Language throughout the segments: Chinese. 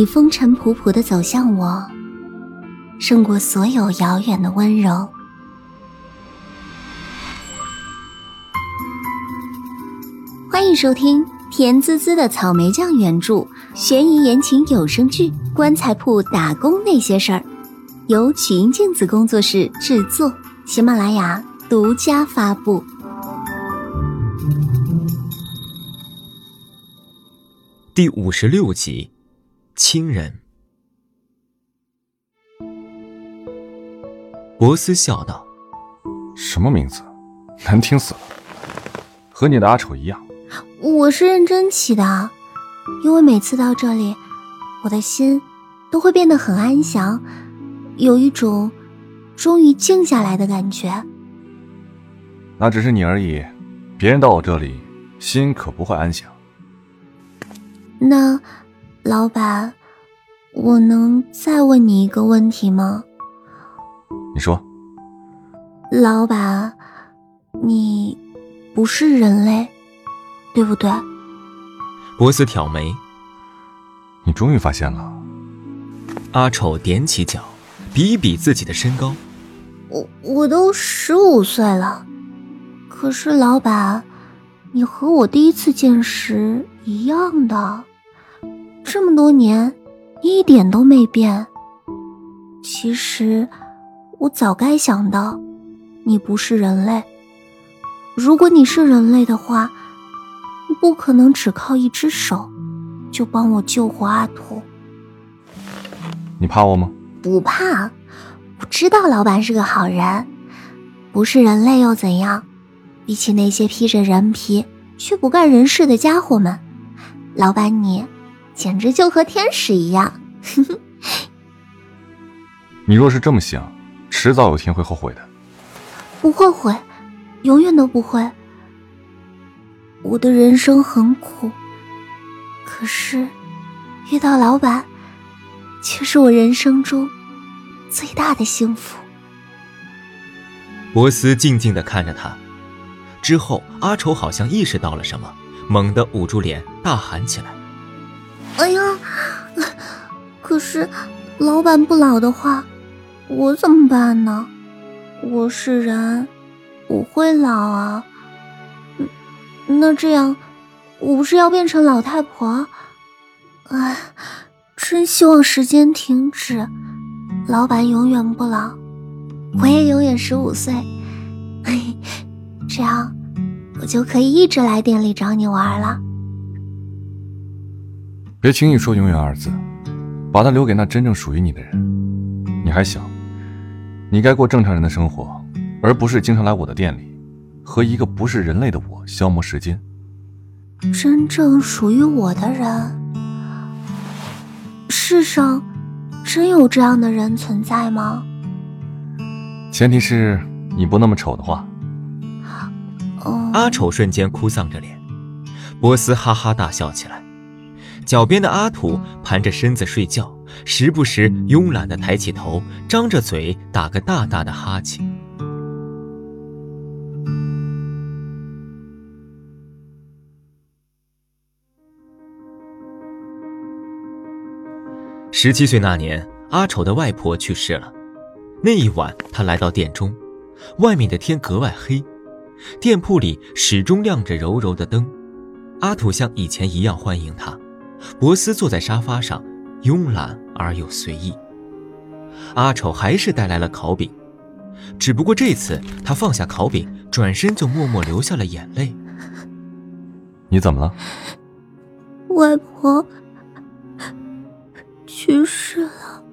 你风尘仆仆地走向我，胜过所有遥远的温柔。欢迎收听甜滋滋的草莓酱原著悬疑言情有声剧《棺材铺打工那些事儿》，由曲音镜子工作室制作，喜马拉雅独家发布。 第56集，亲人。博斯笑道： 什么名字？难听死了，和你的阿丑一样。 我是认真起的，因为每次到这里，我的心都会变得很安详，有一种终于静下来的感觉。 那只是你而已，别人到我这里，心可不会安详。 那老板，我能再问你一个问题吗？ 你说。 老板，你不是人类，对不对？ 博斯挑眉。 你终于发现了。 阿丑踮起脚，比一比自己的身高。 我都15岁了，可是老板，你和我第一次见时一样的，这么多年你一点都没变。其实我早该想到你不是人类，如果你是人类的话，你不可能只靠一只手就帮我救活阿土。 你怕我吗？ 不怕，我知道老板是个好人，不是人类又怎样？比起那些披着人皮却不干人事的家伙们，老板你简直就和天使一样。 你若是这么想，迟早有天会后悔的。 不会悔，永远都不会。我的人生很苦，可是遇到老板却是我人生中最大的幸福。 博斯静静地看着他，之后阿丑好像意识到了什么，猛地捂住脸大喊起来： 哎呀，可是老板不老的话，我怎么办呢？我是人，不会老啊。那这样我不是要变成老太婆？哎，真希望时间停止，老板永远不老，我也永远15岁。这样我就可以一直来店里找你玩了。 别轻易说永远二字，把它留给那真正属于你的人。你还小，你该过正常人的生活，而不是经常来我的店里和一个不是人类的我消磨时间。 真正属于我的人，世上真有这样的人存在吗？ 前提是你不那么丑的话。 阿丑瞬间哭丧着脸，波斯哈哈大笑起来。脚边的阿土盘着身子睡觉，时不时慵懒地抬起头，张着嘴打个大大的哈欠。17岁那年，阿丑的外婆去世了。那一晚，他来到店中，外面的天格外黑，店铺里始终亮着柔柔的灯。阿土像以前一样欢迎他。博斯坐在沙发上，慵懒而又随意。阿丑还是带来了烤饼，只不过这次他放下烤饼，转身就默默流下了眼泪。 你怎么了？ 外婆去世了。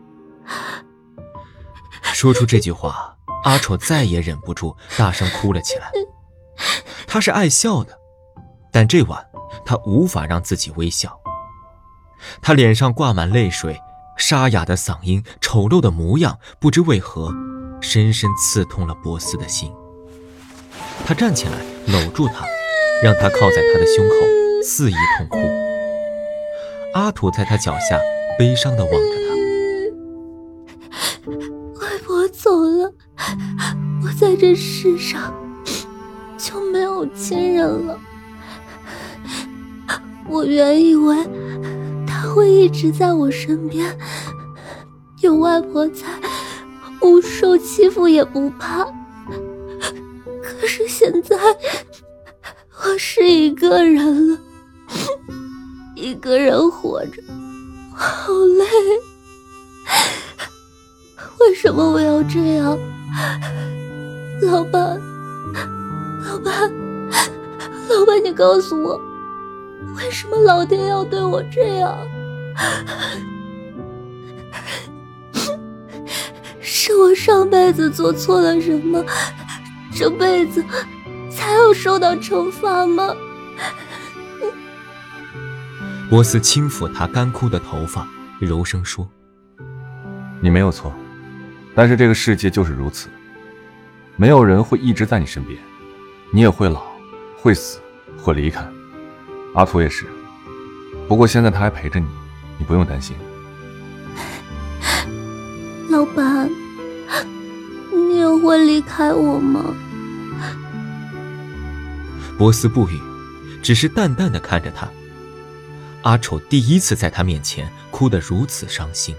说出这句话，阿丑再也忍不住大声哭了起来。他是爱笑的，但这晚他无法让自己微笑。他脸上挂满泪水，沙哑的嗓音，丑陋的模样，不知为何深深刺痛了波斯的心。他站起来搂住他，让他靠在他的胸口，肆意痛哭。阿土在他脚下悲伤地望着他。 外婆走了，我在这世上就没有亲人了。我原以为他会一直在我身边，有外婆在，我受欺负也不怕。可是现在我是一个人了，一个人活着，好累。为什么我要这样？老板，你告诉我，为什么老天要对我这样？是我上辈子做错了什么，这辈子才要受到惩罚吗？ 波斯轻抚她干枯的头发，柔声说： 你没有错，但是这个世界就是如此，没有人会一直在你身边，你也会老，会死，会离开。阿图也是，不过现在他还陪着你，你不用担心。 老板，你也会离开我吗？ 波斯不语，只是淡淡地看着他。阿丑第一次在他面前哭得如此伤心。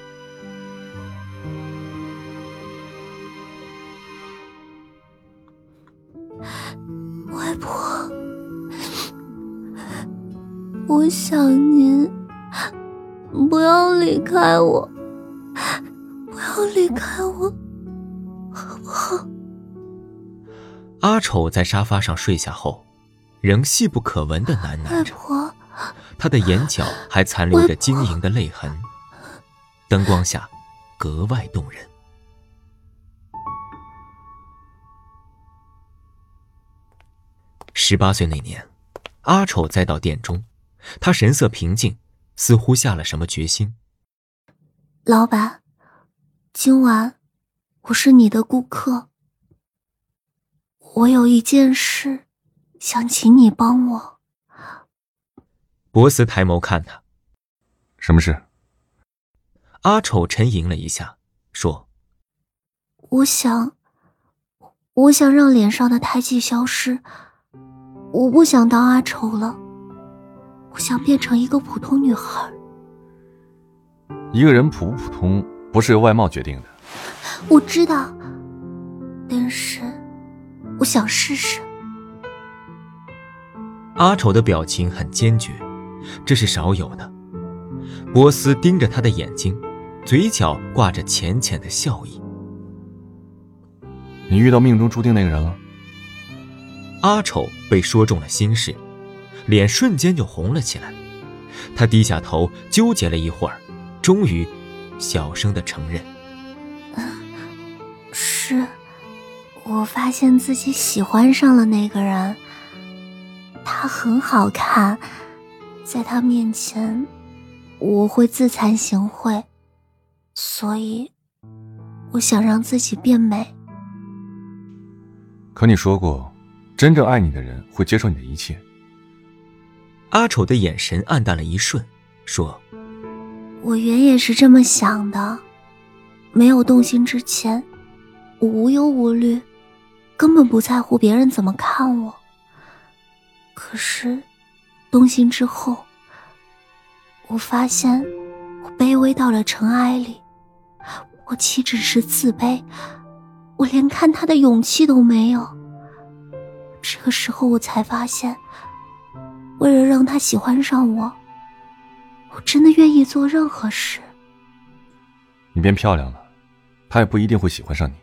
外婆，我想您，不要离开我，不要离开我，好不好？ 阿丑在沙发上睡下后，仍细不可闻地喃喃着， 外婆， 他的眼角还残留着晶莹的泪痕，灯光下格外动人。18岁那年，阿丑再到店中，他神色平静，似乎下了什么决心。 老板，今晚我是你的顾客，我有一件事想请你帮我。 博斯抬眸看他， 什么事？ 阿丑沉吟了一下，说： 我想让脸上的胎记消失，我不想当阿丑了，我想变成一个普通女孩。 一个人普不普通不是由外貌决定的。 我知道，但是我想试试。 阿丑的表情很坚决，这是少有的。波斯盯着他的眼睛，嘴角挂着浅浅的笑意。 你遇到命中注定那个人了？ 阿丑被说中了心事，脸瞬间就红了起来。他低下头纠结了一会儿，终于小声地承认： 是，我发现自己喜欢上了那个人，他很好看，在他面前我会自惭形秽，所以我想让自己变美。 可你说过，真正爱你的人会接受你的一切。 阿丑的眼神暗淡了一瞬，说： 我原也是这么想的，没有动心之前，我无忧无虑，根本不在乎别人怎么看我。可是动心之后，我发现我卑微到了尘埃里，我岂止是自卑，我连看他的勇气都没有。这个时候我才发现，为了让他喜欢上我，我真的愿意做任何事。 你变漂亮了，他也不一定会喜欢上你。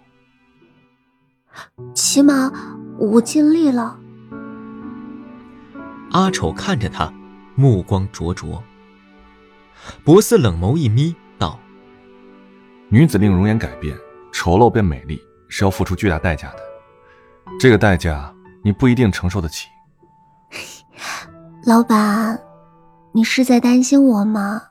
起码我尽力了。 阿丑看着他，目光灼灼。博斯冷眸一眯，道： 女子令容颜改变，丑陋变美丽，是要付出巨大代价的。这个代价你不一定承受得起。 老板，你是在担心我吗？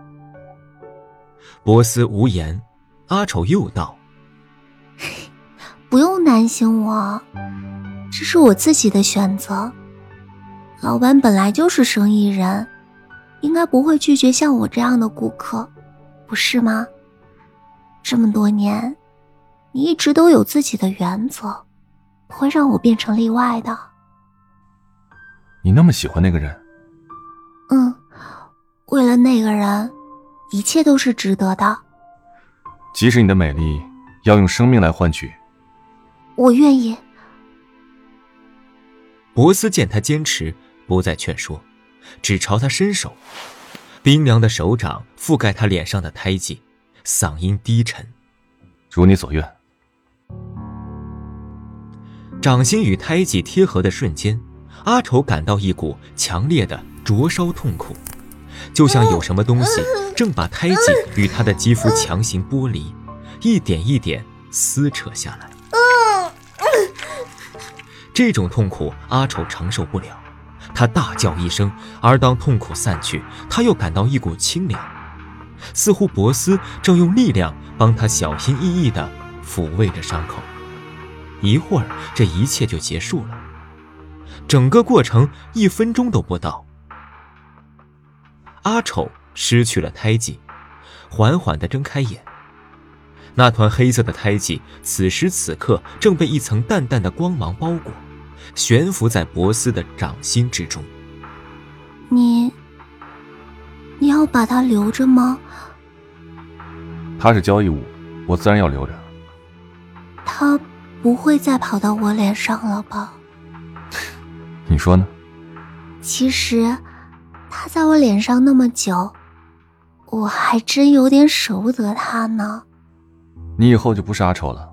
博斯无言。阿丑又道： 不用担心我，这是我自己的选择。老板本来就是生意人，应该不会拒绝像我这样的顾客，不是吗？这么多年，你一直都有自己的原则，不会让我变成例外的。 你那么喜欢那个人？ 为了那个人，一切都是值得的。 即使你的美丽要用生命来换取， 我愿意。 博斯见他坚持，不再劝说，只朝他伸手，冰凉的手掌覆盖他脸上的胎记，嗓音低沉：“ 如你所愿。” 掌心与胎记贴合的瞬间，阿丑感到一股强烈的灼烧痛苦，就像有什么东西正把胎记与他的肌肤强行剥离，一点一点撕扯下来。这种痛苦阿丑承受不了，他大叫一声，而当痛苦散去，他又感到一股清凉，似乎博斯正用力量帮他小心翼翼地抚慰着伤口。一会儿，这一切就结束了。整个过程1分钟都不到。阿丑失去了胎记，缓缓地睁开眼。那团黑色的胎记此时此刻正被一层淡淡的光芒包裹，悬浮在博斯的掌心之中。 你要把它留着吗？ 它是交易物，我自然要留着。 它不会再跑到我脸上了吧？ 你说呢？ 其实它在我脸上那么久，我还真有点舍不得它呢。 你以后就不是阿丑了。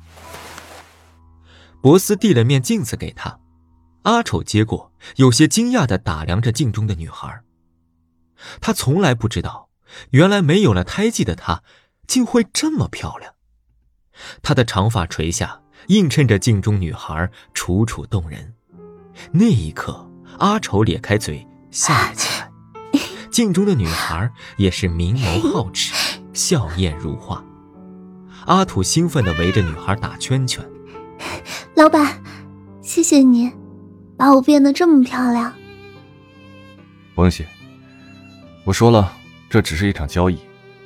博斯递了面镜子给他，阿丑接过，有些惊讶地打量着镜中的女孩。他从来不知道，原来没有了胎记的她竟会这么漂亮。她的长发垂下，映衬着镜中女孩楚楚动人。那一刻，阿丑咧开嘴笑了起来，镜中的女孩也是明眸皓齿，笑靥如花。阿土兴奋地围着女孩打圈圈。 老板，谢谢你把我变得这么漂亮。 不用谢，我说了，这只是一场交易。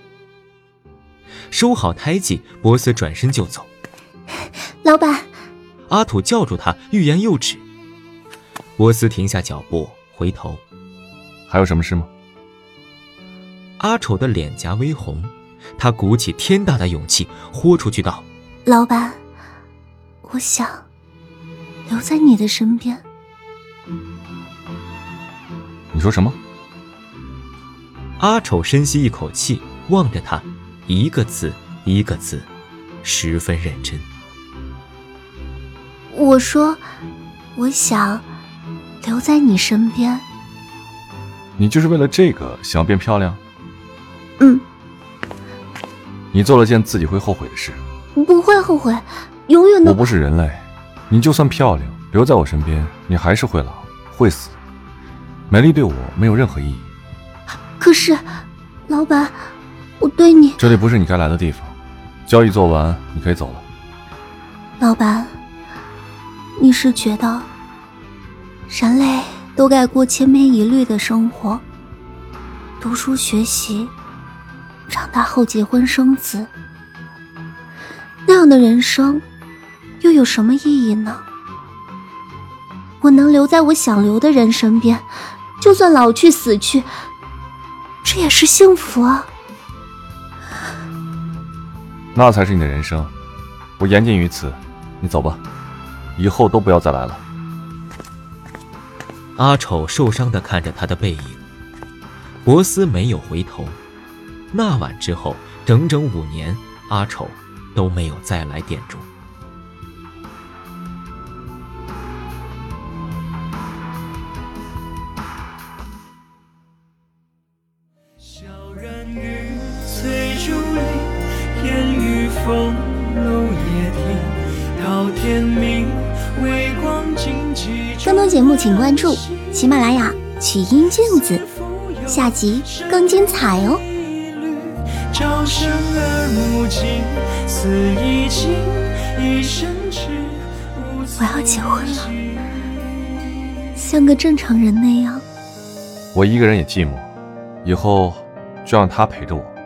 收好胎记，博斯转身就走。 老板， 阿土叫住他，欲言又止。博斯停下脚步，回头。 还有什么事吗？ 阿丑的脸颊微红，他鼓起天大的勇气豁出去道： 老板，我想留在你的身边。 你说什么？ 阿丑深吸一口气，望着他，一个字一个字，十分认真。 我说，我想留在你身边。 你就是为了这个想要变漂亮？ 嗯。 你做了件自己会后悔的事。 不会后悔，永远都。 我不是人类，你就算漂亮，留在我身边，你还是会老，会死。美丽对我没有任何意义。 可是，老板，我对你…… 这里不是你该来的地方。交易做完，你可以走了。 老板，你是觉得人类都该过千篇一律的生活，读书学习，长大后结婚生子，那样的人生又有什么意义呢？我能留在我想留的人身边，就算老去死去，这也是幸福啊。 那才是你的人生，我言尽于此，你走吧，以后都不要再来了。 阿丑受伤地看着他的背影，博斯没有回头。那晚之后，整整5年，阿丑都没有再来店中。 小人鱼催竹林，烟雨风楼夜听，到天明微光荆棘。 更多节目请关注喜马拉雅曲音镜子，下集更精彩哦。 朝生而暮尽，似已经一生只无我要结婚了，像个正常人那样。 我一个人也寂寞，以后就让他陪着我。